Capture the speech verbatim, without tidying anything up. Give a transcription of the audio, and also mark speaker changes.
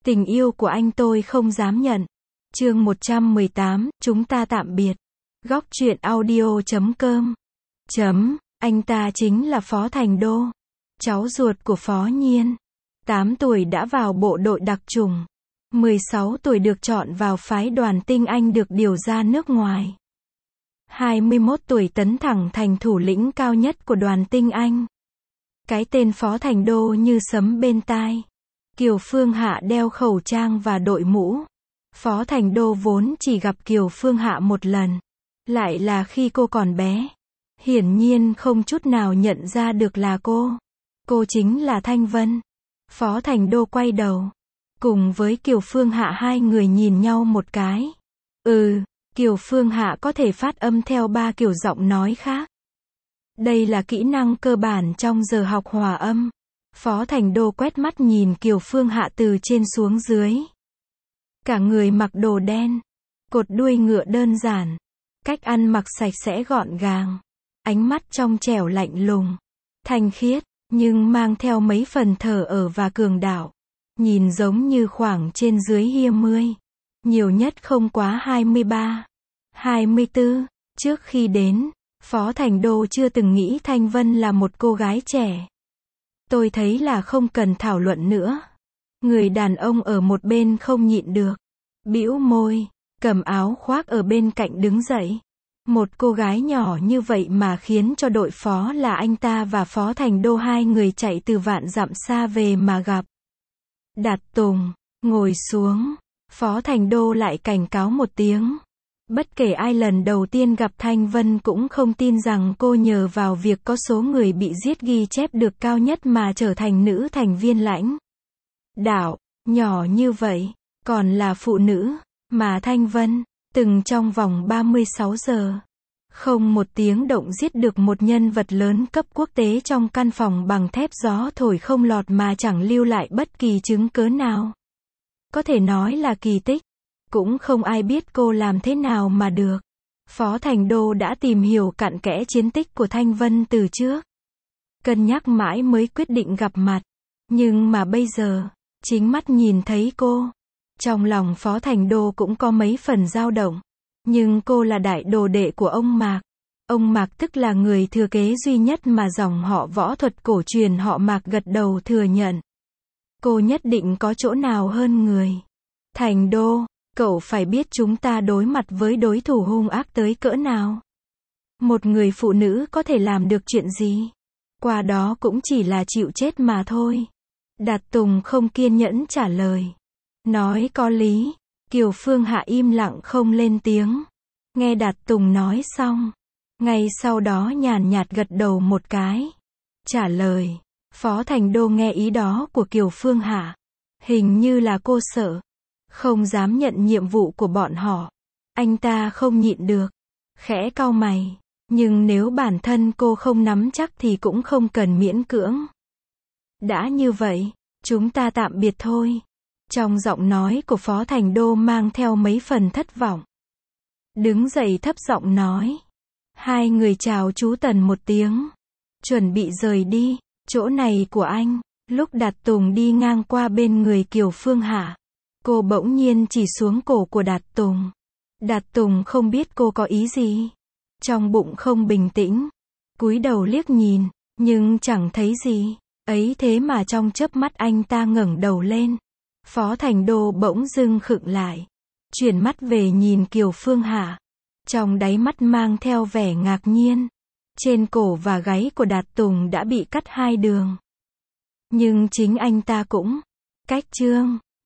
Speaker 1: Tình yêu của anh tôi không dám nhận. Chương một trăm mười tám, chúng ta tạm biệt. Góc truyện audio chấm com. Chấm, anh ta chính là Phó Thành Đô, cháu ruột của Phó Nhiên. tám tuổi đã vào bộ đội đặc chủng. mười sáu tuổi được chọn vào phái đoàn tinh Anh được điều ra nước ngoài. hai mươi mốt tuổi tấn thẳng thành thủ lĩnh cao nhất của đoàn tinh Anh. Cái tên Phó Thành Đô như sấm bên tai. Kiều Phương Hạ đeo khẩu trang và đội mũ. Phó Thành Đô vốn chỉ gặp Kiều Phương Hạ một lần. Lại là khi cô còn bé. Hiển nhiên không chút nào nhận ra được là cô. Cô chính là Thanh Vân. Phó Thành Đô quay đầu. Cùng với Kiều Phương Hạ hai người nhìn nhau một cái. Ừ, Kiều Phương Hạ có thể phát âm theo ba kiểu giọng nói khác. Đây là kỹ năng cơ bản trong giờ học hòa âm. Phó Thành Đô quét mắt nhìn Kiều Phương Hạ từ trên xuống dưới. Cả người mặc đồ đen. Cột đuôi ngựa đơn giản. Cách ăn mặc sạch sẽ gọn gàng. Ánh mắt trong trẻo lạnh lùng. Thanh khiết, nhưng mang theo mấy phần thờ ở và cường đạo. Nhìn giống như khoảng trên dưới hai mươi. Nhiều nhất không quá hai mươi ba, hai mươi tư. Trước khi đến, Phó Thành Đô chưa từng nghĩ Thanh Vân là một cô gái trẻ. Tôi thấy là không cần thảo luận nữa. Người đàn ông ở một bên không nhịn được. Bĩu môi, cầm áo khoác ở bên cạnh đứng dậy. Một cô gái nhỏ như vậy mà khiến cho đội phó là anh ta và Phó Thành Đô hai người chạy từ vạn dặm xa về mà gặp. Đạt Tùng, ngồi xuống. Phó Thành Đô lại cảnh cáo một tiếng. Bất kể ai lần đầu tiên gặp Thanh Vân cũng không tin rằng cô nhờ vào việc có số người bị giết ghi chép được cao nhất mà trở thành nữ thành viên lãnh đạo, nhỏ như vậy, còn là phụ nữ, mà Thanh Vân, từng trong vòng ba mươi sáu giờ, không một tiếng động giết được một nhân vật lớn cấp quốc tế trong căn phòng bằng thép gió thổi không lọt mà chẳng lưu lại bất kỳ chứng cớ nào. Có thể nói là kỳ tích. Cũng không ai biết cô làm thế nào mà được. Phó Thành Đô đã tìm hiểu cặn kẽ chiến tích của Thanh Vân từ trước. Cân nhắc mãi mới quyết định gặp mặt. Nhưng mà bây giờ, chính mắt nhìn thấy cô. Trong lòng Phó Thành Đô cũng có mấy phần dao động. Nhưng cô là đại đồ đệ của ông Mạc. Ông Mạc tức là người thừa kế duy nhất mà dòng họ võ thuật cổ truyền họ Mạc gật đầu thừa nhận. Cô nhất định có chỗ nào hơn người. Thành Đô, cậu phải biết chúng ta đối mặt với đối thủ hung ác tới cỡ nào. Một người phụ nữ có thể làm được chuyện gì? Qua đó cũng chỉ là chịu chết mà thôi. Đạt Tùng không kiên nhẫn trả lời. Nói có lý. Kiều Phương Hạ im lặng không lên tiếng. Nghe Đạt Tùng nói xong. Ngay sau đó nhàn nhạt gật đầu một cái. Trả lời. Phó Thành Đô nghe ý đó của Kiều Phương Hạ. Hình như là cô sợ. Không dám nhận nhiệm vụ của bọn họ. Anh ta không nhịn được. Khẽ cau mày. Nhưng nếu bản thân cô không nắm chắc thì cũng không cần miễn cưỡng. Đã như vậy, chúng ta tạm biệt thôi. Trong giọng nói của Phó Thành Đô mang theo mấy phần thất vọng. Đứng dậy thấp giọng nói. Hai người chào chú Tần một tiếng. Chuẩn bị rời đi. Chỗ này của anh. Lúc Đạt Tùng đi ngang qua bên người Kiều Phương Hạ. Cô bỗng nhiên chỉ xuống cổ của Đạt Tùng. Đạt Tùng không biết cô có ý gì. Trong bụng không bình tĩnh. Cúi đầu liếc nhìn, nhưng chẳng thấy gì. Ấy thế mà trong chớp mắt anh ta ngẩng đầu lên. Phó Thành Đô bỗng dưng khựng lại. Chuyển mắt về nhìn Kiều Phương Hạ. Trong đáy mắt mang theo vẻ ngạc nhiên. Trên cổ và gáy của Đạt Tùng đã bị cắt hai đường. Nhưng chính anh ta cũng cách chương.